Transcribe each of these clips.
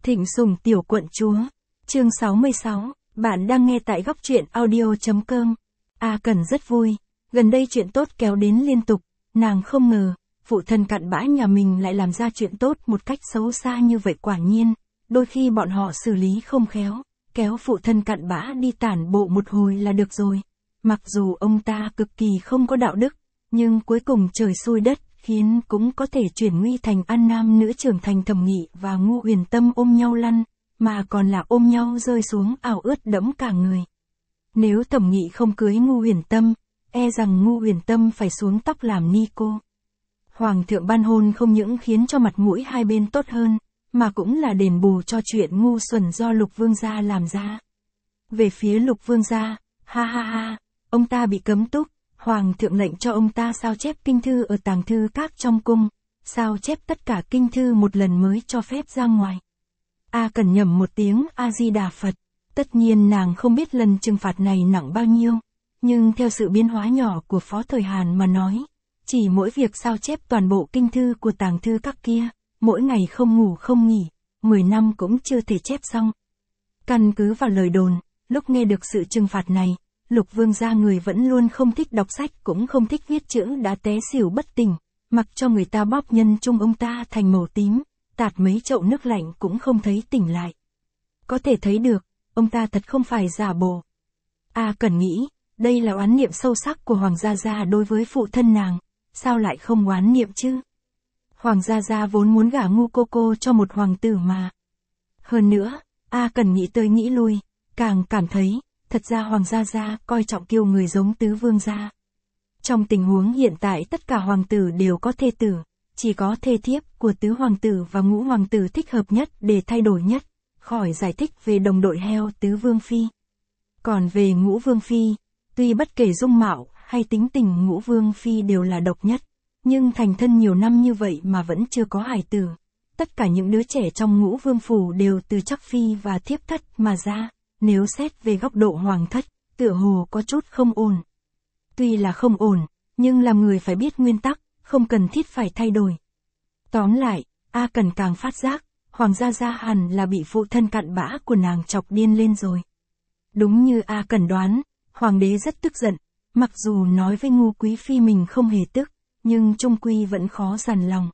Thịnh Sủng tiểu quận chúa. Chương 66, bạn đang nghe tại góc truyện audio.com. A Cẩn rất vui, gần đây chuyện tốt kéo đến liên tục, nàng không ngờ, phụ thân cặn bã nhà mình lại làm ra chuyện tốt một cách xấu xa như vậy. Quả nhiên, đôi khi bọn họ xử lý không khéo, kéo phụ thân cặn bã đi tản bộ một hồi là được rồi. Mặc dù ông ta cực kỳ không có đạo đức, nhưng cuối cùng trời xui đất khiến cũng có thể chuyển nguy thành an nam nữ trưởng thành. Thẩm Nghị và Ngô Huyền Tâm ôm nhau lăn, mà còn là ôm nhau rơi xuống ảo ướt đẫm cả người. Nếu Thẩm Nghị không cưới Ngô Huyền Tâm, e rằng Ngô Huyền Tâm phải xuống tóc làm ni cô. Hoàng thượng ban hôn không những khiến cho mặt mũi hai bên tốt hơn, mà cũng là đền bù cho chuyện ngu xuẩn do Lục Vương gia làm ra. Về phía Lục Vương gia, ha, ông ta bị cấm túc, Hoàng thượng lệnh cho ông ta sao chép kinh thư ở tàng thư các trong cung, sao chép tất cả kinh thư một lần mới cho phép ra ngoài. A Cẩn nhẩm một tiếng A-di-đà Phật, tất nhiên nàng không biết lần trừng phạt này nặng bao nhiêu, nhưng theo sự biến hóa nhỏ của Phó Thời Hàn mà nói, chỉ mỗi việc sao chép toàn bộ kinh thư của tàng thư các kia, mỗi ngày không ngủ không nghỉ, 10 năm cũng chưa thể chép xong. Căn cứ vào lời đồn, lúc nghe được sự trừng phạt này, Lục Vương gia người vẫn luôn không thích đọc sách cũng không thích viết chữ đã té xỉu bất tỉnh, mặc cho người ta bóp nhân trung ông ta thành màu tím, tạt mấy chậu nước lạnh cũng không thấy tỉnh lại. Có thể thấy được, ông ta thật không phải giả bộ. A Cẩn nghĩ, đây là oán niệm sâu sắc của Hoàng gia gia đối với phụ thân nàng, sao lại không oán niệm chứ? Hoàng gia gia vốn muốn gả Ngu cô cho một hoàng tử mà. Hơn nữa, A Cẩn nghĩ tới nghĩ lui, càng cảm thấy, thật ra Hoàng gia gia coi trọng kiêu người giống Tứ Vương gia. Trong tình huống hiện tại tất cả hoàng tử đều có thê tử, chỉ có thê thiếp của Tứ Hoàng tử và Ngũ Hoàng tử thích hợp nhất để thay đổi nhất, khỏi giải thích về đồng đội heo Tứ Vương phi. Còn về Ngũ Vương phi, tuy bất kể dung mạo hay tính tình Ngũ Vương phi đều là độc nhất, nhưng thành thân nhiều năm như vậy mà vẫn chưa có hài tử. Tất cả những đứa trẻ trong Ngũ Vương phủ đều từ chắc phi và thiếp thất mà ra, nếu xét về góc độ hoàng thất, tựa hồ có chút không ổn. Tuy là không ổn, nhưng làm người phải biết nguyên tắc, không cần thiết phải thay đổi. Tóm lại, A Cẩn càng phát giác, Hoàng gia gia hẳn là bị phụ thân cặn bã của nàng chọc điên lên rồi. Đúng như A Cẩn đoán, Hoàng đế rất tức giận, mặc dù nói với Ngô Quý phi mình không hề tức, nhưng chung quy vẫn khó dằn lòng.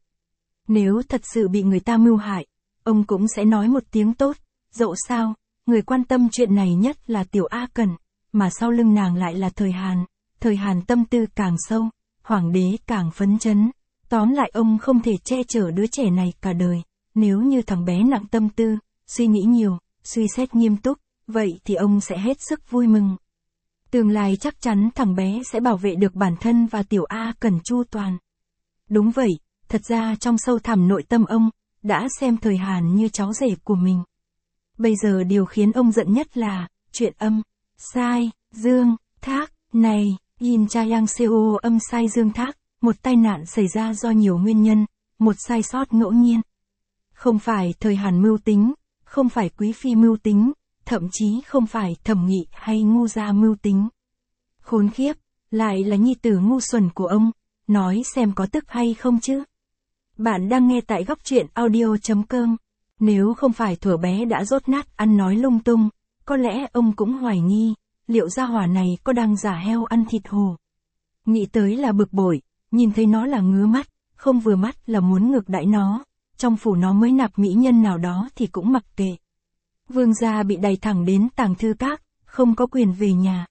Nếu thật sự bị người ta mưu hại, ông cũng sẽ nói một tiếng tốt, dẫu sao, người quan tâm chuyện này nhất là tiểu A Cẩn, mà sau lưng nàng lại là Thời Hàn tâm tư càng sâu, Hoàng đế càng phấn chấn, tóm lại ông không thể che chở đứa trẻ này cả đời, nếu như thằng bé nặng tâm tư, suy nghĩ nhiều, suy xét nghiêm túc, vậy thì ông sẽ hết sức vui mừng. Tương lai chắc chắn thằng bé sẽ bảo vệ được bản thân và tiểu A Cẩn chu toàn. Đúng vậy, thật ra trong sâu thẳm nội tâm ông, đã xem Thời Hàn như cháu rể của mình. Bây giờ điều khiến ông giận nhất là, chuyện âm, sai, dương, thác, này, Yin Cha Yang Seo âm sai dương thác, một tai nạn xảy ra do nhiều nguyên nhân, một sai sót ngẫu nhiên. Không phải Thời Hàn mưu tính, không phải Quý phi mưu tính, thậm chí không phải Thẩm Nghị hay Ngu gia mưu tính. Khốn khiếp, lại là nhi tử ngu xuẩn của ông, nói xem có tức hay không chứ. Bạn đang nghe tại góc truyện audio.com. Nếu không phải thuở bé đã dốt nát ăn nói lung tung, có lẽ ông cũng hoài nghi, liệu gia hỏa này có đang giả heo ăn thịt hổ. Nghĩ tới là bực bội, nhìn thấy nó là ngứa mắt, không vừa mắt là muốn ngược đãi nó, trong phủ nó mới nạp mỹ nhân nào đó thì cũng mặc kệ. Vương gia bị đày thẳng đến tàng thư các, không có quyền về nhà.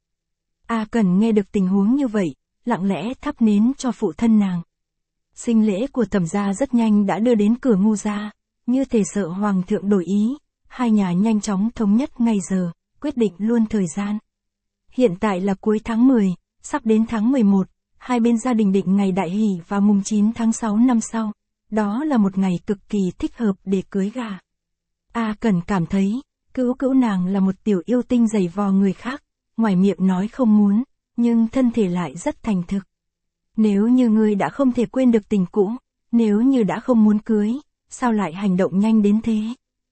A Cẩn nghe được tình huống như vậy, lặng lẽ thắp nến cho phụ thân nàng. Sinh lễ của Thẩm gia rất nhanh đã đưa đến cửa Ngô gia, như thể sợ Hoàng thượng đổi ý, hai nhà nhanh chóng thống nhất ngày giờ, quyết định luôn thời gian. Hiện tại là cuối tháng 10, sắp đến tháng 11, hai bên gia đình định ngày đại hỷ vào mùng 9 tháng 6 năm sau. Đó là một ngày cực kỳ thích hợp để cưới gà. A Cẩn cảm thấy, cữu nàng là một tiểu yêu tinh giày vò người khác, ngoài miệng nói không muốn, nhưng thân thể lại rất thành thực. Nếu như ngươi đã không thể quên được tình cũ, nếu như đã không muốn cưới, sao lại hành động nhanh đến thế?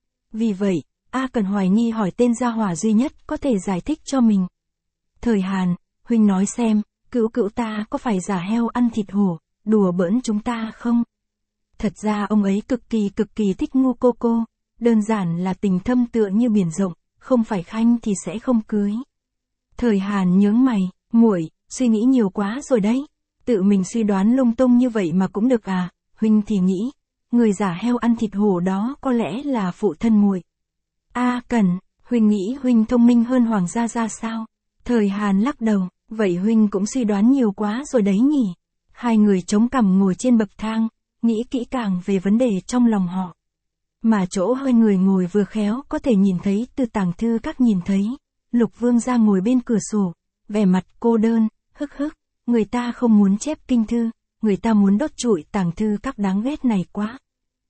Vì vậy, A Cẩn hoài nghi hỏi tên gia hỏa duy nhất có thể giải thích cho mình. Thời Hàn, huynh nói xem, cữu ta có phải giả heo ăn thịt hổ, đùa bỡn chúng ta không? Thật ra ông ấy cực kỳ thích Ngu cô, đơn giản là tình thâm tựa như biển rộng, không phải khanh thì sẽ không cưới. Thời Hàn nhướng mày, muội, suy nghĩ nhiều quá rồi đấy. Tự mình suy đoán lung tung như vậy mà cũng được à, huynh thì nghĩ, người giả heo ăn thịt hổ đó có lẽ là phụ thân muội. A Cẩn, huynh nghĩ huynh thông minh hơn Hoàng gia ra sao? Thời Hàn lắc đầu, vậy huynh cũng suy đoán nhiều quá rồi đấy nhỉ. Hai người chống cằm ngồi trên bậc thang, nghĩ kỹ càng về vấn đề trong lòng họ. Mà chỗ hai người ngồi vừa khéo có thể nhìn thấy từ tàng thư các nhìn thấy. Lục Vương gia ngồi bên cửa sổ, vẻ mặt cô đơn, hức hức, người ta không muốn chép kinh thư, người ta muốn đốt trụi tàng thư các đáng ghét này quá.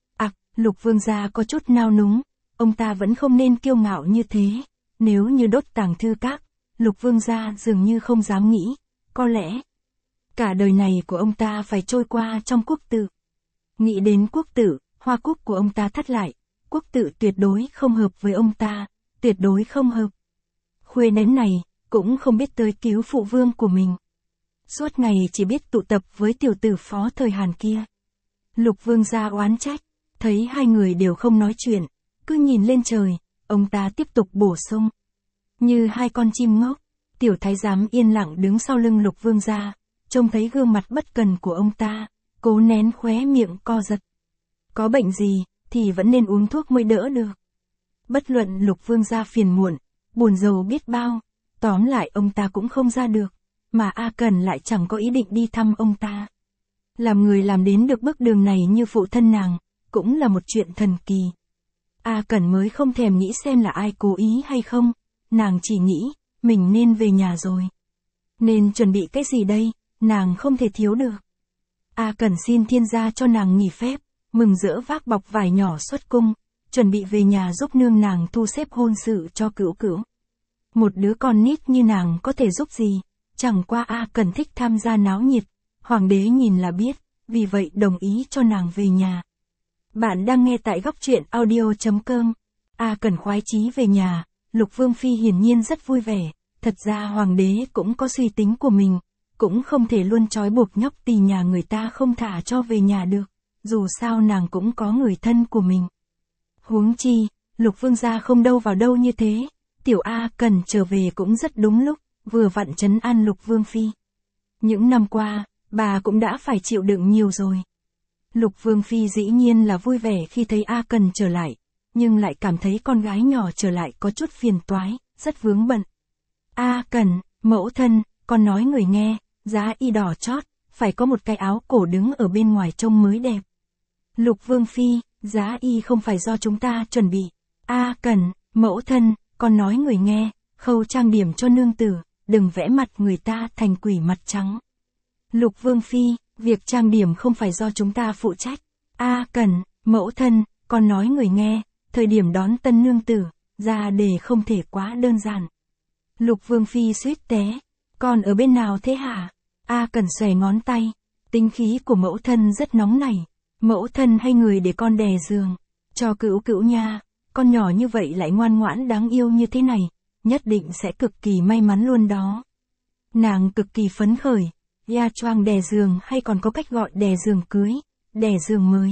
Lục Vương gia có chút nao núng, ông ta vẫn không nên kiêu ngạo như thế, nếu như đốt tàng thư các, Lục Vương gia dường như không dám nghĩ, có lẽ cả đời này của ông ta phải trôi qua trong quốc tự. Nghĩ đến quốc tự, hoa cúc của ông ta thắt lại, quốc tự tuyệt đối không hợp với ông ta, tuyệt đối không hợp. Khuê nén này, cũng không biết tới cứu phụ vương của mình. Suốt ngày chỉ biết tụ tập với tiểu tử Phó Thời Hàn kia. Lục Vương gia oán trách, thấy hai người đều không nói chuyện, cứ nhìn lên trời, ông ta tiếp tục bổ sung. Như hai con chim ngốc, tiểu thái giám yên lặng đứng sau lưng Lục Vương gia, trông thấy gương mặt bất cần của ông ta, cố nén khóe miệng co giật. Có bệnh gì, thì vẫn nên uống thuốc mới đỡ được. Bất luận Lục Vương gia phiền muộn, buồn rầu biết bao, tóm lại ông ta cũng không ra được, mà A Cẩn lại chẳng có ý định đi thăm ông ta. Làm người làm đến được bước đường này như phụ thân nàng, cũng là một chuyện thần kỳ. A Cẩn mới không thèm nghĩ xem là ai cố ý hay không, nàng chỉ nghĩ, mình nên về nhà rồi. Nên chuẩn bị cái gì đây, nàng không thể thiếu được. A Cẩn xin thiên gia cho nàng nghỉ phép, mừng rỡ vác bọc vải nhỏ xuất cung, chuẩn bị về nhà giúp nương nàng thu xếp hôn sự cho Cửu Cửu. Một đứa con nít như nàng có thể giúp gì, chẳng qua A Cẩn thích tham gia náo nhiệt, hoàng đế nhìn là biết, vì vậy đồng ý cho nàng về nhà. Bạn đang nghe tại góc truyện audio.com. A Cẩn khoái chí về nhà, Lục Vương Phi hiển nhiên rất vui vẻ, thật ra hoàng đế cũng có suy tính của mình, cũng không thể luôn trói buộc nhóc tỳ nhà người ta không thả cho về nhà được, dù sao nàng cũng có người thân của mình. Huống chi, Lục Vương gia không đâu vào đâu như thế, tiểu A Cẩn trở về cũng rất đúng lúc, vừa vặn trấn an Lục Vương Phi. Những năm qua, bà cũng đã phải chịu đựng nhiều rồi. Lục Vương Phi dĩ nhiên là vui vẻ khi thấy A Cẩn trở lại, nhưng lại cảm thấy con gái nhỏ trở lại có chút phiền toái, rất vướng bận. A Cẩn, mẫu thân, con nói người nghe, giá y đỏ chót, phải có một cái áo cổ đứng ở bên ngoài trông mới đẹp. Lục Vương Phi, giá y không phải do chúng ta chuẩn bị. A Cẩn, mẫu thân, con nói người nghe, khâu trang điểm cho nương tử, đừng vẽ mặt người ta thành quỷ mặt trắng. Lục Vương Phi, việc trang điểm không phải do chúng ta phụ trách. A Cẩn, mẫu thân, con nói người nghe, thời điểm đón tân nương tử, ra đề không thể quá đơn giản. Lục Vương Phi suýt té, con ở bên nào thế hả? A Cẩn xòe ngón tay, tính khí của mẫu thân rất nóng nảy, mẫu thân hay người để con đè giường, cho Cửu Cửu nha, con nhỏ như vậy lại ngoan ngoãn đáng yêu như thế này, nhất định sẽ cực kỳ may mắn luôn đó. Nàng cực kỳ phấn khởi. Ya choang đè giường hay còn có cách gọi đè giường cưới, đè giường mới.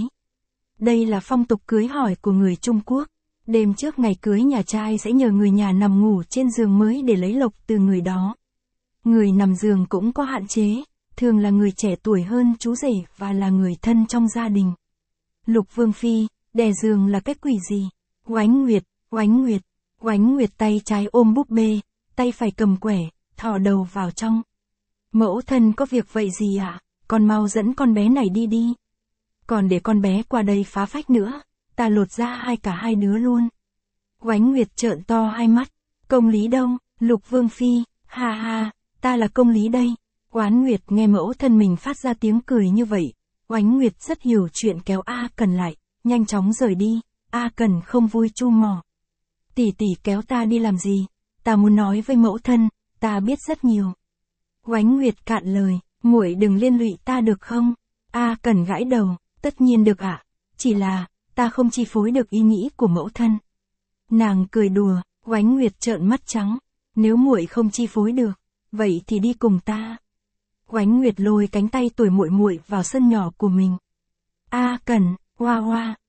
Đây là phong tục cưới hỏi của người Trung Quốc. Đêm trước ngày cưới nhà trai sẽ nhờ người nhà nằm ngủ trên giường mới để lấy lộc từ người đó. Người nằm giường cũng có hạn chế, thường là người trẻ tuổi hơn chú rể và là người thân trong gia đình. Lục Vương Phi, đè giường là cái quỷ gì? Oánh Nguyệt, Oánh Nguyệt, Oánh Nguyệt tay trái ôm búp bê, tay phải cầm quẻ, thò đầu vào trong. Mẫu thân có việc vậy gì ạ? Con mau dẫn con bé này đi đi. Còn để con bé qua đây phá phách nữa, ta lột ra cả hai đứa luôn. Oánh Nguyệt trợn to hai mắt. Công lý đâu? Lục Vương Phi, ha ha, ta là công lý đây. Oánh Nguyệt nghe mẫu thân mình phát ra tiếng cười như vậy. Oánh Nguyệt rất hiểu chuyện kéo A Cẩn lại, nhanh chóng rời đi. A Cẩn không vui chu mỏ. Tỷ tỷ kéo ta đi làm gì? Ta muốn nói với mẫu thân, ta biết rất nhiều. Oánh Nguyệt cạn lời, muội đừng liên lụy ta được không? A Cẩn gãi đầu, tất nhiên được ạ, chỉ là, ta không chi phối được ý nghĩ của mẫu thân. Nàng cười đùa, Oánh Nguyệt trợn mắt trắng, nếu muội không chi phối được, vậy thì đi cùng ta. Oánh Nguyệt lôi cánh tay tuổi muội muội vào sân nhỏ của mình. A Cẩn, hoa hoa,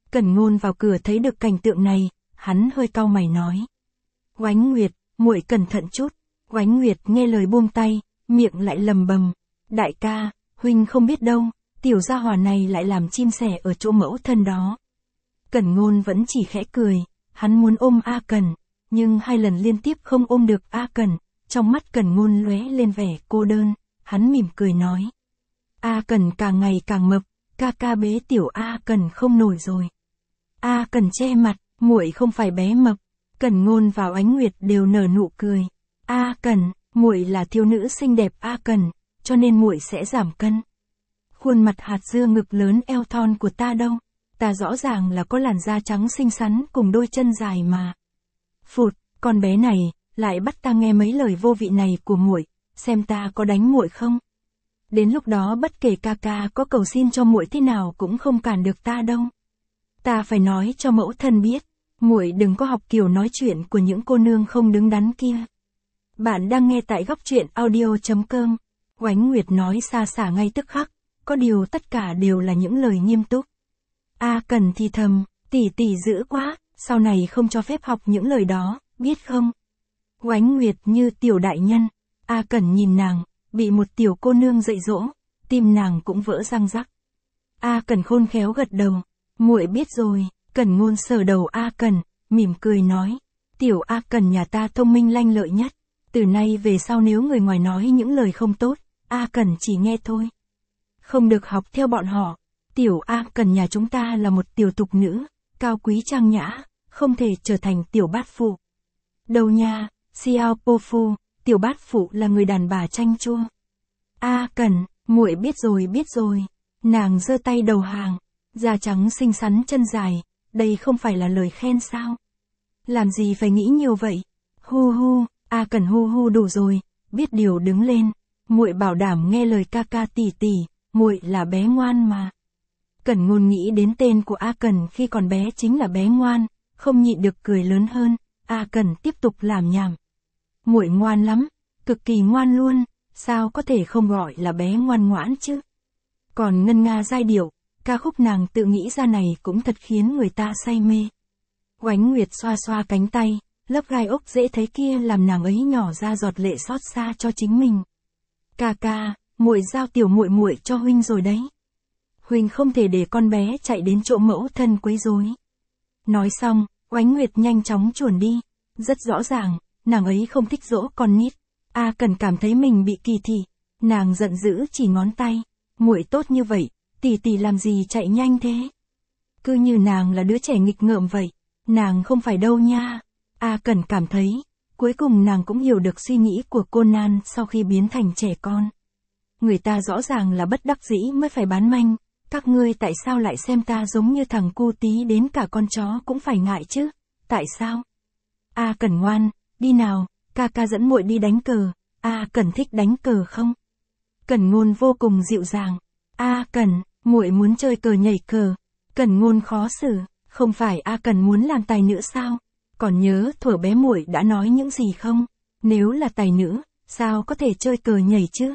Cẩn Ngôn vào cửa thấy được cảnh tượng này, hắn hơi cau mày nói. Oánh Nguyệt, muội cẩn thận chút. Oánh Nguyệt nghe lời buông tay, miệng lại lầm bầm. Đại ca, huynh không biết đâu, tiểu gia hỏa này lại làm chim sẻ ở chỗ mẫu thân đó. Cẩn Ngôn vẫn chỉ khẽ cười, hắn muốn ôm A Cẩn, nhưng 2 lần liên tiếp không ôm được A Cẩn, trong mắt Cẩn Ngôn lóe lên vẻ cô đơn, hắn mỉm cười nói. A Cẩn càng ngày càng mập, ca ca bế tiểu A Cẩn không nổi rồi. A Cẩn che mặt, muội không phải bé mập. Cẩn Ngôn và Oánh Nguyệt đều nở nụ cười. A Cẩn, muội là thiếu nữ xinh đẹp A Cẩn, cho nên muội sẽ giảm cân. Khuôn mặt hạt dưa ngực lớn eo thon của ta đâu, ta rõ ràng là có làn da trắng xinh xắn cùng đôi chân dài mà. Phụt, con bé này lại bắt ta nghe mấy lời vô vị này của muội, xem ta có đánh muội không. Đến lúc đó bất kể ca ca có cầu xin cho muội thế nào cũng không cản được ta đâu. Ta phải nói cho mẫu thân biết, muội đừng có học kiểu nói chuyện của những cô nương không đứng đắn kia. Bạn đang nghe tại góc truyện audio.com. Oánh Nguyệt nói xa xả ngay tức khắc, có điều tất cả đều là những lời nghiêm túc. A Cẩn thì thầm, tỷ tỷ dữ quá, sau này không cho phép học những lời đó, biết không? Oánh Nguyệt như tiểu đại nhân, A Cẩn nhìn nàng, bị một tiểu cô nương dạy dỗ, tim nàng cũng vỡ răng rắc. A Cẩn khôn khéo gật đầu, muội biết rồi. Cẩn Ngôn sờ đầu A Cẩn, mỉm cười nói, tiểu A Cẩn nhà ta thông minh lanh lợi nhất, từ nay về sau nếu người ngoài nói những lời không tốt, A Cẩn chỉ nghe thôi. Không được học theo bọn họ, tiểu A Cẩn nhà chúng ta là một tiểu tục nữ, cao quý trang nhã, không thể trở thành tiểu bát phụ. Đâu nha, Xiao Po Phu, tiểu bát phụ là người đàn bà chanh chua. A Cẩn, muội biết rồi, nàng giơ tay đầu hàng, da trắng xinh xắn chân dài. Đây không phải là lời khen sao? Làm gì phải nghĩ nhiều vậy? Hu hu, A Cẩn hu hu đủ rồi, biết điều đứng lên, muội bảo đảm nghe lời ca ca tỷ tỷ, muội là bé ngoan mà. Cẩn Ngôn nghĩ đến tên của A Cẩn khi còn bé chính là bé ngoan, không nhịn được cười lớn hơn. A Cẩn tiếp tục làm nhảm. Muội ngoan lắm, cực kỳ ngoan luôn, sao có thể không gọi là bé ngoan ngoãn chứ? Còn ngân nga giai điệu, ca khúc nàng tự nghĩ ra này cũng thật khiến người ta say mê. Oánh Nguyệt xoa xoa cánh tay, lớp gai ốc dễ thấy kia làm nàng ấy nhỏ ra giọt lệ xót xa cho chính mình. Ca ca, muội giao tiểu muội muội cho huynh rồi đấy. Huynh không thể để con bé chạy đến chỗ mẫu thân quấy rối. Nói xong, Oánh Nguyệt nhanh chóng chuồn đi. Rất rõ ràng, nàng ấy không thích dỗ con nít. A Cẩn cảm thấy mình bị kỳ thị, nàng giận dữ chỉ ngón tay. Muội tốt như vậy, tỷ tỷ làm gì chạy nhanh thế? Cứ như nàng là đứa trẻ nghịch ngợm vậy. Nàng không phải đâu nha. A Cẩn cảm thấy, cuối cùng nàng cũng hiểu được suy nghĩ của cô Nan sau khi biến thành trẻ con. Người ta rõ ràng là bất đắc dĩ mới phải bán manh, các ngươi tại sao lại xem ta giống như thằng cu tí đến cả con chó cũng phải ngại chứ? Tại sao? A Cẩn ngoan, đi nào, ca ca dẫn muội đi đánh cờ. A Cẩn thích đánh cờ không? Cẩn Ngôn vô cùng dịu dàng. A Cẩn, muội muốn chơi cờ nhảy cờ. Cẩn Ngôn khó xử, không phải A Cẩn muốn làm tài nữ sao? Còn nhớ thuở bé muội đã nói những gì không? Nếu là tài nữ, sao có thể chơi cờ nhảy chứ?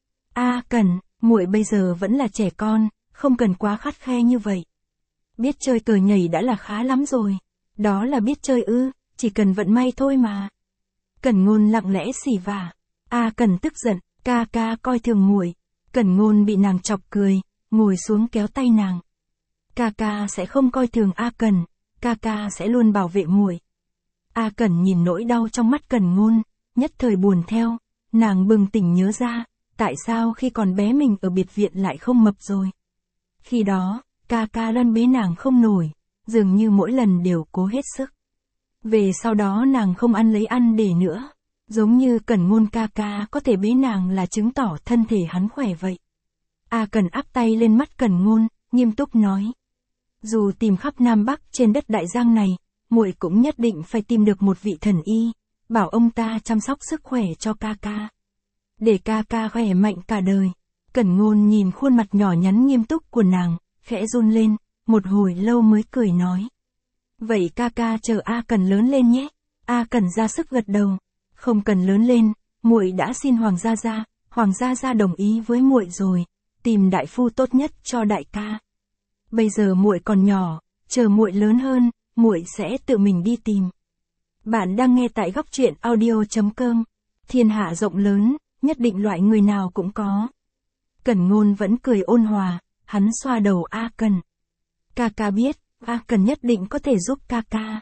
A Cẩn, muội bây giờ vẫn là trẻ con, không cần quá khắt khe như vậy. Biết chơi cờ nhảy đã là khá lắm rồi. Đó là biết chơi ư, chỉ cần vận may thôi mà. Cẩn Ngôn lặng lẽ xỉ vả. A Cẩn tức giận, ca ca coi thường muội. Cẩn Ngôn bị nàng chọc cười, ngồi xuống kéo tay nàng. Ca ca sẽ không coi thường A Cẩn, ca ca sẽ luôn bảo vệ muội. A Cẩn nhìn nỗi đau trong mắt Cẩn Ngôn, nhất thời buồn theo, nàng bừng tỉnh nhớ ra, tại sao khi còn bé mình ở biệt viện lại không mập rồi. Khi đó, ca ca lăn bế nàng không nổi, dường như mỗi lần đều cố hết sức. Về sau đó nàng không ăn lấy ăn để nữa, giống như Cẩn Ngôn ca ca có thể bế nàng là chứng tỏ thân thể hắn khỏe vậy. A Cẩn áp tay lên mắt Cẩn Ngôn, nghiêm túc nói. Dù tìm khắp Nam Bắc trên đất Đại Giang này, muội cũng nhất định phải tìm được một vị thần y, bảo ông ta chăm sóc sức khỏe cho ca ca. Để ca ca khỏe mạnh cả đời. Cẩn Ngôn nhìn khuôn mặt nhỏ nhắn nghiêm túc của nàng, khẽ run lên, một hồi lâu mới cười nói. Vậy ca ca chờ A Cẩn lớn lên nhé. A Cẩn ra sức gật đầu. Không cần lớn lên, muội đã xin Hoàng gia gia đồng ý với muội rồi, tìm đại phu tốt nhất cho đại ca. Bây giờ muội còn nhỏ, chờ muội lớn hơn, muội sẽ tự mình đi tìm. Bạn đang nghe tại góc truyện audio.com. Thiên hạ rộng lớn, nhất định loại người nào cũng có. Cẩn Ngôn vẫn cười ôn hòa, hắn xoa đầu A Cần. Ca ca biết, A Cần nhất định có thể giúp ca ca.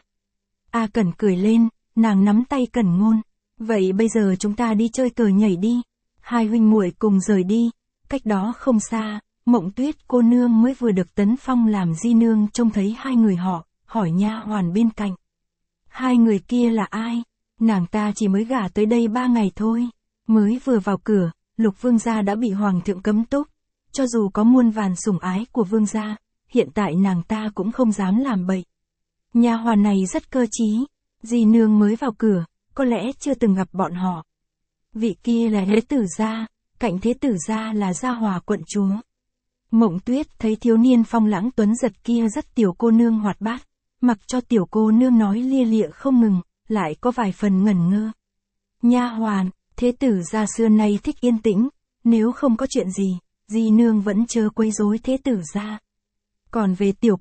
A Cần cười lên, nàng nắm tay Cẩn Ngôn. Vậy bây giờ chúng ta đi chơi cờ nhảy đi. Hai huynh muội cùng rời đi. Cách đó không xa, Mộng Tuyết cô nương mới vừa được tấn phong làm di nương trông thấy hai người họ, hỏi nha hoàn bên cạnh. Hai người kia là ai? Nàng ta chỉ mới gả tới đây 3 ngày thôi. Mới vừa vào cửa, Lục vương gia đã bị hoàng thượng cấm túc. Cho dù có muôn vàn sủng ái của vương gia, hiện tại nàng ta cũng không dám làm bậy. Nha hoàn này rất cơ trí, di nương mới vào cửa, có lẽ chưa từng gặp bọn họ. Vị kia là Thế tử gia, cạnh Thế tử gia là Gia Hòa quận chúa. Mộng Tuyết thấy thiếu niên phong lãng tuấn giật kia rất tiểu cô nương hoạt bát, mặc cho tiểu cô nương nói lia lịa không ngừng, lại có vài phần ngẩn ngơ. Nha hoàn, Thế tử gia xưa nay thích yên tĩnh, nếu không có chuyện gì, di nương vẫn chớ quấy rối Thế tử gia. Còn về tiểu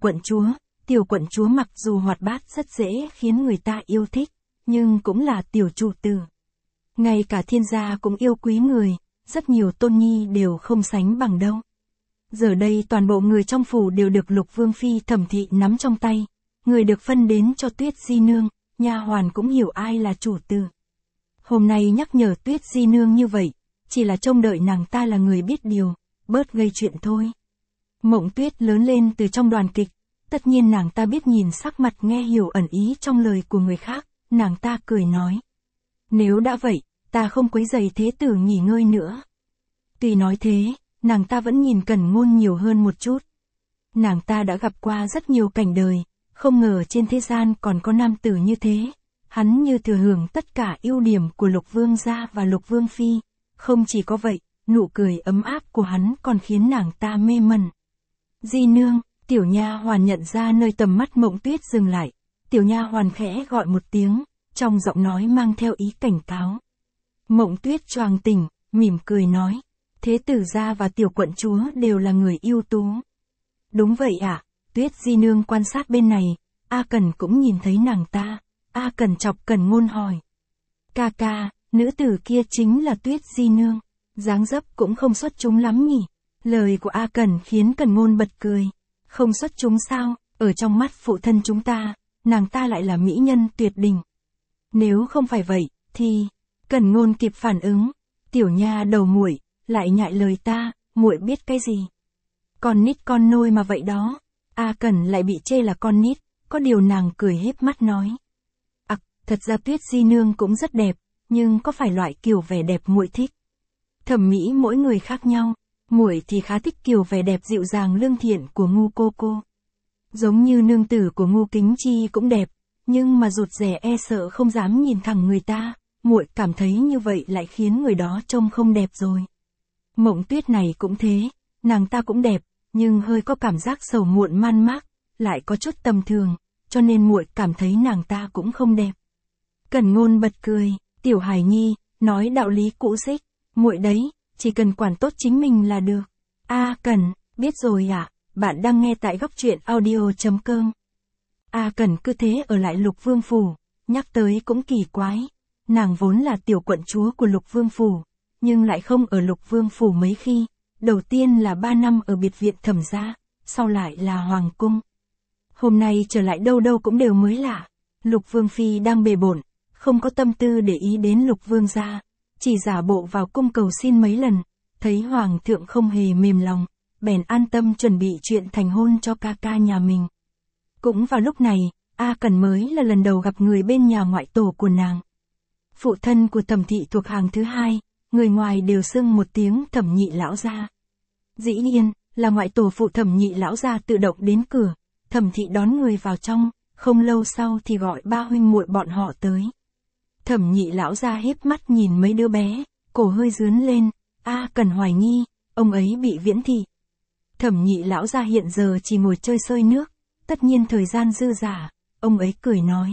quận chúa mặc dù hoạt bát rất dễ khiến người ta yêu thích, nhưng cũng là tiểu chủ tử. Ngay cả thiên gia cũng yêu quý người, rất nhiều tôn nhi đều không sánh bằng đâu. Giờ đây toàn bộ người trong phủ đều được Lục vương phi Thẩm thị nắm trong tay, người được phân đến cho Tuyết di nương, nha hoàn cũng hiểu ai là chủ tử. Hôm nay nhắc nhở Tuyết di nương như vậy, chỉ là trông đợi nàng ta là người biết điều, bớt gây chuyện thôi. Mộng Tuyết lớn lên từ trong đoàn kịch, tất nhiên nàng ta biết nhìn sắc mặt nghe hiểu ẩn ý trong lời của người khác, nàng ta cười nói. Nếu đã vậy, ta không quấy rầy thế tử nghỉ ngơi nữa. Tuy nói thế, nàng ta vẫn nhìn Cẩn Ngôn nhiều hơn một chút. Nàng ta đã gặp qua rất nhiều cảnh đời, không ngờ trên thế gian còn có nam tử như thế. Hắn như thừa hưởng tất cả ưu điểm của Lục vương gia và Lục vương phi. Không chỉ có vậy, nụ cười ấm áp của hắn còn khiến nàng ta mê mẩn. Di nương, tiểu nha hoàn nhận ra nơi tầm mắt Mộng Tuyết dừng lại. Tiểu nha hoàn khẽ gọi một tiếng, trong giọng nói mang theo ý cảnh cáo. Mộng Tuyết choàng tỉnh, mỉm cười nói. Thế tử gia và tiểu quận chúa đều là người ưu tú. Đúng vậy ạ, Tuyết di nương quan sát bên này, A Cần cũng nhìn thấy nàng ta. A Cần chọc Cẩn Ngôn hỏi. Ca ca, nữ tử kia chính là Tuyết di nương, dáng dấp cũng không xuất chúng lắm nhỉ. Lời của A Cần khiến Cẩn Ngôn bật cười. Không xuất chúng sao, ở trong mắt phụ thân chúng ta, nàng ta lại là mỹ nhân tuyệt đỉnh. Nếu không phải vậy, thì... Cẩn Ngôn kịp phản ứng. Tiểu nha đầu muội, lại nhại lời ta, muội biết cái gì? Con nít con nôi mà vậy đó. A Cần lại bị chê là con nít, có điều nàng cười híp mắt nói. Thật ra Tuyết di nương cũng rất đẹp, nhưng có phải loại kiểu vẻ đẹp muội thích? Thẩm mỹ mỗi người khác nhau, muội thì khá thích kiểu vẻ đẹp dịu dàng lương thiện của Ngu cô cô. Giống như nương tử của Ngu Kính Chi cũng đẹp, nhưng mà rụt rè e sợ không dám nhìn thẳng người ta, muội cảm thấy như vậy lại khiến người đó trông không đẹp rồi. Mộng Tuyết này cũng thế, nàng ta cũng đẹp, nhưng hơi có cảm giác sầu muộn man mác, lại có chút tầm thường, cho nên muội cảm thấy nàng ta cũng không đẹp. Cẩn Ngôn bật cười, tiểu hài nhi, nói đạo lý cũ xích, muội đấy, chỉ cần quản tốt chính mình là được. A Cần, biết rồi ạ, bạn đang nghe tại góc truyện audio.com. A Cần cứ thế ở lại Lục vương phủ, nhắc tới cũng kỳ quái. Nàng vốn là tiểu quận chúa của Lục vương phủ, nhưng lại không ở Lục vương phủ mấy khi. Đầu tiên là 3 năm ở biệt viện Thẩm gia, sau lại là hoàng cung. Hôm nay trở lại đâu đâu cũng đều mới lạ. Lục vương phi đang bề bộn, không có tâm tư để ý đến Lục vương gia, chỉ giả bộ vào cung cầu xin mấy lần, thấy hoàng thượng không hề mềm lòng, bèn an tâm chuẩn bị chuyện thành hôn cho ca ca nhà mình. Cũng vào lúc này, A Cần mới là lần đầu gặp người bên nhà ngoại tổ của nàng. Phụ thân của Thẩm thị thuộc hàng thứ hai, người ngoài đều xưng một tiếng Thẩm nhị lão gia. Dĩ nhiên, là ngoại tổ phụ Thẩm nhị lão gia tự động đến cửa, Thẩm thị đón người vào trong, không lâu sau thì gọi ba huynh muội bọn họ tới. Thẩm nhị lão gia híp mắt nhìn mấy đứa bé, cổ hơi rướn lên, A Cần hoài nghi, ông ấy bị viễn thị. Thẩm nhị lão gia hiện giờ chỉ ngồi chơi sơi nước, tất nhiên thời gian dư dả, ông ấy cười nói.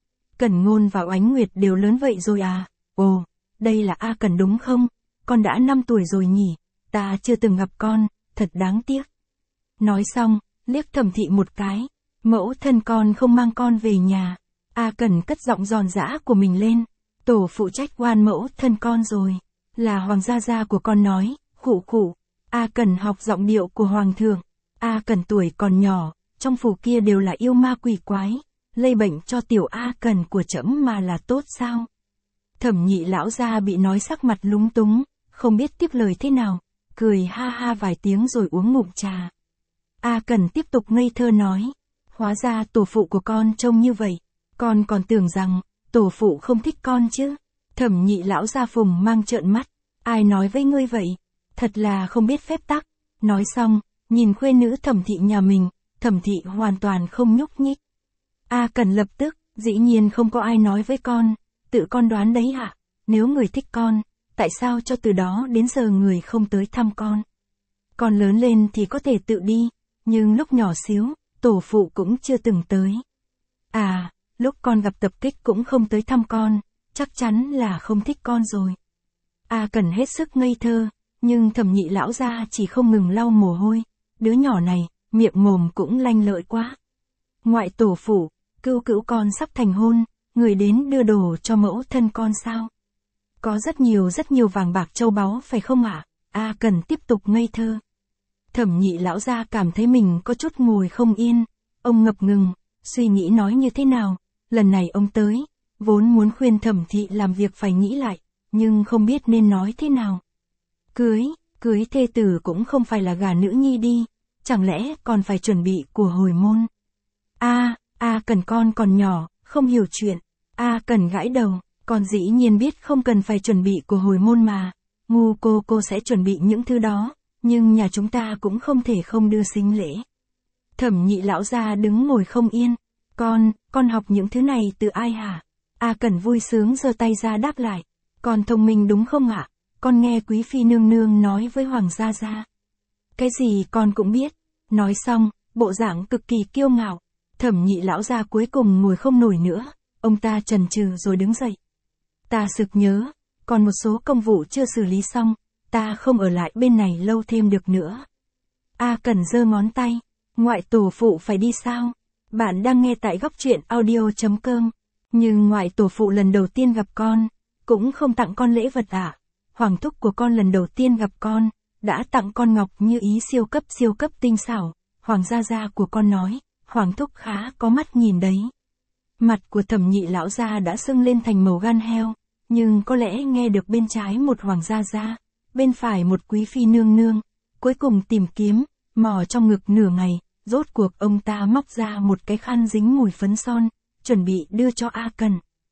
Cẩn Ngôn và Oánh Nguyệt đều lớn vậy rồi à? Ồ, đây là A Cần đúng không? Con đã 5 tuổi rồi nhỉ? Ta chưa từng gặp con, thật đáng tiếc. Nói xong, liếc Thẩm thị một cái, Mẫu thân con không mang con về nhà. A Cẩn cất giọng giòn giã của mình lên. Tổ phụ trách oan mẫu thân con rồi. Là Hoàng gia gia của con nói, khụ khụ. A Cẩn học giọng điệu của Hoàng thượng. A Cẩn tuổi còn nhỏ, trong phủ kia đều là yêu ma quỷ quái. Lây bệnh cho tiểu A Cẩn của trẫm mà là tốt sao? Thẩm Nhị lão gia bị nói sắc mặt lúng túng, không biết tiếp lời thế nào, cười ha ha vài tiếng rồi uống ngụm trà. A Cẩn tiếp tục ngây thơ nói, hóa ra tổ phụ của con trông như vậy, con còn tưởng rằng tổ phụ không thích con chứ. Thẩm Nhị lão gia phùng mang trợn mắt, ai nói với ngươi vậy? Thật là không biết phép tắc. Nói xong, nhìn khuê nữ Thẩm thị nhà mình, Thẩm thị hoàn toàn không nhúc nhích. A Cẩn lập tức, dĩ nhiên không có ai nói với con, tự con đoán đấy hả? Nếu người thích con, tại sao cho từ đó đến giờ người không tới thăm con? Con lớn lên thì có thể tự đi, nhưng lúc nhỏ xíu, tổ phụ cũng chưa từng tới. À, lúc con gặp tập kích cũng không tới thăm con, chắc chắn là không thích con rồi. A Cẩn hết sức ngây thơ, nhưng Thẩm Nhị lão gia chỉ không ngừng lau mồ hôi, đứa nhỏ này, miệng mồm cũng lanh lợi quá. Ngoại tổ phụ, cữu cữu con sắp thành hôn, người đến đưa đồ cho mẫu thân con sao? Có rất nhiều vàng bạc châu báu phải không ạ? A Cẩn tiếp tục ngây thơ. Thẩm Nhị lão gia cảm thấy mình có chút ngồi không yên, ông ngập ngừng, suy nghĩ nói như thế nào. Lần này ông tới, vốn muốn khuyên Thẩm thị làm việc phải nghĩ lại, nhưng không biết nên nói thế nào. Cưới thê tử cũng không phải là gả nữ nhi đi, chẳng lẽ còn phải chuẩn bị của hồi môn. A Cẩn con còn nhỏ, không hiểu chuyện. A Cẩn gãi đầu, con dĩ nhiên biết không cần phải chuẩn bị của hồi môn mà. Ngu cô sẽ chuẩn bị những thứ đó, nhưng nhà chúng ta cũng không thể không đưa sính lễ. Thẩm Nhị lão gia đứng ngồi không yên. Con học những thứ này từ ai hả? A Cẩn vui sướng giơ tay ra đáp lại. Con thông minh đúng không ạ? Con nghe quý phi nương nương nói với Hoàng gia gia. Cái gì con cũng biết. Nói xong, bộ dạng cực kỳ kiêu ngạo. Thẩm Nhị lão gia cuối cùng ngồi không nổi nữa, ông ta chần chừ rồi đứng dậy. Ta sực nhớ, còn một số công vụ chưa xử lý xong, ta không ở lại bên này lâu thêm được nữa. A Cẩn giơ ngón tay, ngoại tổ phụ phải đi sao? Bạn đang nghe tại góc truyện audio.com. Nhưng ngoại tổ phụ lần đầu tiên gặp con, cũng không tặng con lễ vật à? Hoàng thúc của con lần đầu tiên gặp con, đã tặng con ngọc như ý siêu cấp tinh xảo. Hoàng gia gia của con nói, Hoàng thúc khá có mắt nhìn đấy. Mặt của Thẩm Nhị lão gia đã sưng lên thành màu gan heo, nhưng có lẽ nghe được bên trái một Hoàng gia gia, bên phải một quý phi nương nương, cuối cùng tìm kiếm, mò trong ngực nửa ngày, rốt cuộc ông ta móc ra một cái khăn dính mùi phấn son, chuẩn bị đưa cho A Cẩn.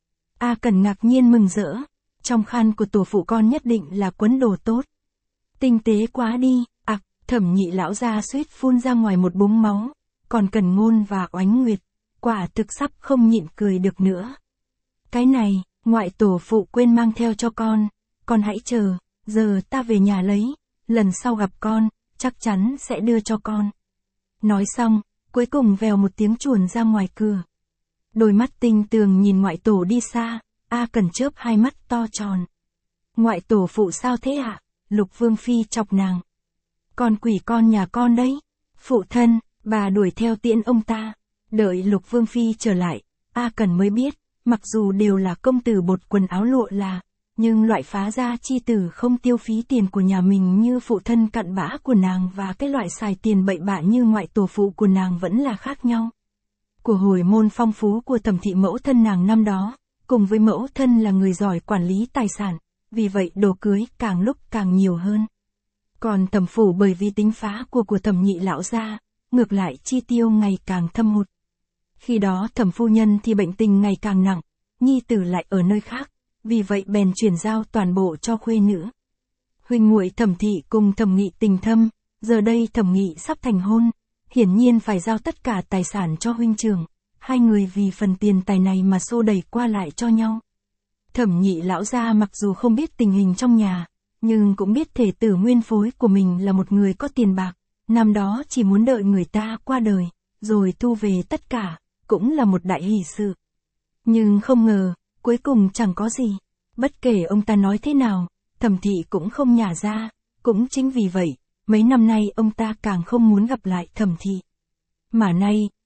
A Cẩn ngạc nhiên mừng rỡ, trong khăn của tổ phụ con nhất định là quấn đồ tốt. Tinh tế quá đi, Thẩm Nhị lão gia suýt phun ra ngoài một búng máu, còn Cẩn Ngôn và Oánh Nguyệt, quả thực sắp không nhịn cười được nữa. Cái này, ngoại tổ phụ quên mang theo cho con hãy chờ, giờ ta về nhà lấy, lần sau gặp con, chắc chắn sẽ đưa cho con. Nói xong, cuối cùng vèo một tiếng chuồn ra ngoài cửa. Đôi mắt tinh tường nhìn ngoại tổ đi xa, A Cẩn chớp hai mắt to tròn. Ngoại tổ phụ sao thế ạ? Lục Vương Phi chọc nàng. Con quỷ con nhà con đấy. Phụ thân, bà đuổi theo tiễn ông ta. Đợi Lục Vương Phi trở lại, A Cẩn mới biết, mặc dù đều là công tử bột quần áo lụa là, nhưng loại phá gia chi tử không tiêu phí tiền của nhà mình như phụ thân cặn bã của nàng và cái loại xài tiền bậy bạ như ngoại tổ phụ của nàng vẫn là khác nhau. Của hồi môn phong phú của Thẩm thị mẫu thân nàng năm đó, cùng với mẫu thân là người giỏi quản lý tài sản, vì vậy đồ cưới càng lúc càng nhiều hơn. Còn Thẩm phủ bởi vì tính phá của Thẩm Nhị lão gia, ngược lại chi tiêu ngày càng thâm hụt. Khi đó Thẩm phu nhân thì bệnh tình ngày càng nặng, nhi tử lại ở nơi khác, vì vậy bèn chuyển giao toàn bộ cho khuê nữ. Huynh muội Thẩm thị cùng Thẩm Nghị tình thâm, giờ đây Thẩm Nghị sắp thành hôn, hiển nhiên phải giao tất cả tài sản cho huynh trưởng, hai người vì phần tiền tài này mà xô đẩy qua lại cho nhau. Thẩm Nhị lão gia mặc dù không biết tình hình trong nhà, nhưng cũng biết thể tử nguyên phối của mình là một người có tiền bạc, năm đó chỉ muốn đợi người ta qua đời, rồi thu về tất cả, cũng là một đại hỷ sự. Nhưng không ngờ, cuối cùng chẳng có gì. Bất kể ông ta nói thế nào, Thẩm thị cũng không nhả ra, cũng chính vì vậy, mấy năm nay ông ta càng không muốn gặp lại Thẩm thị. Mà nay,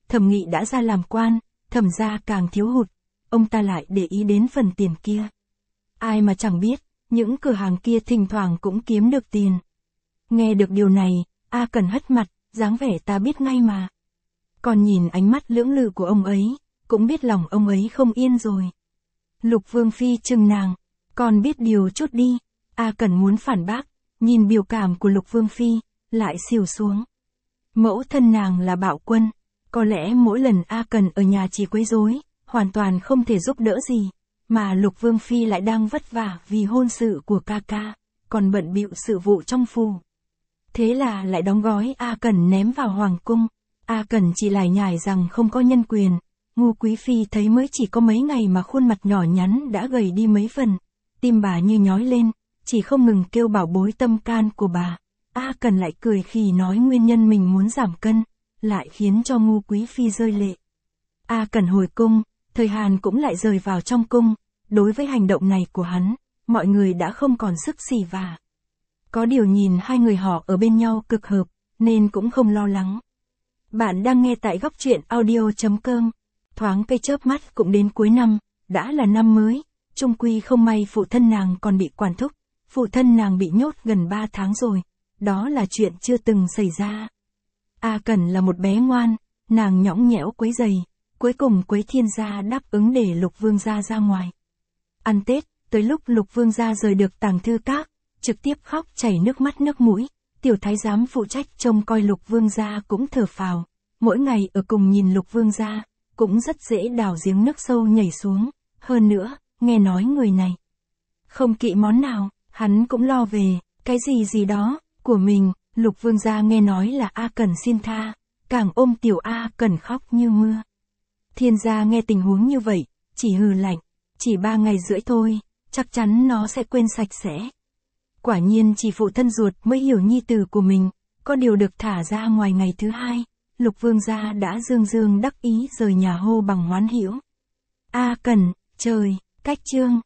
Thẩm Nghị đã ra làm quan, Thẩm gia càng thiếu hụt, ông ta lại để ý đến phần tiền kia. Ai mà chẳng biết, những cửa hàng kia thỉnh thoảng cũng kiếm được tiền. Nghe được điều này, A Cẩn hất mặt, dáng vẻ ta biết ngay mà. Còn nhìn ánh mắt lưỡng lự của ông ấy, cũng biết lòng ông ấy không yên rồi. Lục Vương Phi chừng nàng, còn biết điều chút đi. A Cẩn muốn phản bác, nhìn biểu cảm của Lục Vương Phi, lại xỉu xuống. Mẫu thân nàng là bạo quân, có lẽ mỗi lần A Cẩn ở nhà chỉ quấy rối, hoàn toàn không thể giúp đỡ gì, mà Lục Vương Phi lại đang vất vả vì hôn sự của ca ca, còn bận bịu sự vụ trong phủ. Thế là lại đóng gói A Cẩn ném vào hoàng cung. A Cẩn chỉ lải nhải rằng không có nhân quyền. Ngu Quý Phi thấy mới chỉ có mấy ngày mà khuôn mặt nhỏ nhắn đã gầy đi mấy phần. Tim bà như nhói lên, chỉ không ngừng kêu bảo bối tâm can của bà. A Cẩn lại cười khi nói nguyên nhân mình muốn giảm cân, lại khiến cho Ngu Quý Phi rơi lệ. A Cẩn hồi cung, Thời Hàn cũng lại rời vào trong cung. Đối với hành động này của hắn, mọi người đã không còn sức xỉ vả. Có điều nhìn hai người họ ở bên nhau cực hợp, nên cũng không lo lắng. Bạn đang nghe tại góc truyện audio.com. Thoáng cây chớp mắt cũng đến cuối năm, đã là năm mới, chung quy không may phụ thân nàng còn bị quản thúc, phụ thân nàng bị nhốt gần 3 tháng rồi, đó là chuyện chưa từng xảy ra. A Cẩn là một bé ngoan, nàng nhõng nhẽo quấy giày, cuối cùng Quế Thiên gia đáp ứng để Lục Vương gia ra ngoài. Ăn Tết, tới lúc Lục Vương gia rời được Tàng Thư Các, trực tiếp khóc chảy nước mắt nước mũi, tiểu thái giám phụ trách trông coi Lục Vương gia cũng thở phào, mỗi ngày ở cùng nhìn Lục Vương gia, cũng rất dễ đào giếng nước sâu nhảy xuống, hơn nữa, nghe nói người này không kỵ món nào, hắn cũng lo về, cái gì đó, của mình. Lục Vương gia nghe nói là A Cẩn xin tha, càng ôm tiểu A Cẩn khóc như mưa. Thiên gia nghe tình huống như vậy, chỉ hừ lạnh, chỉ 3 ngày rưỡi thôi, chắc chắn nó sẽ quên sạch sẽ. Quả nhiên chỉ phụ thân ruột mới hiểu nhi tử của mình, có điều được thả ra ngoài ngày thứ 2, Lục Vương gia đã dương đắc ý rời nhà hô bằng hoán hữu. A Cẩn, trời, cách chương.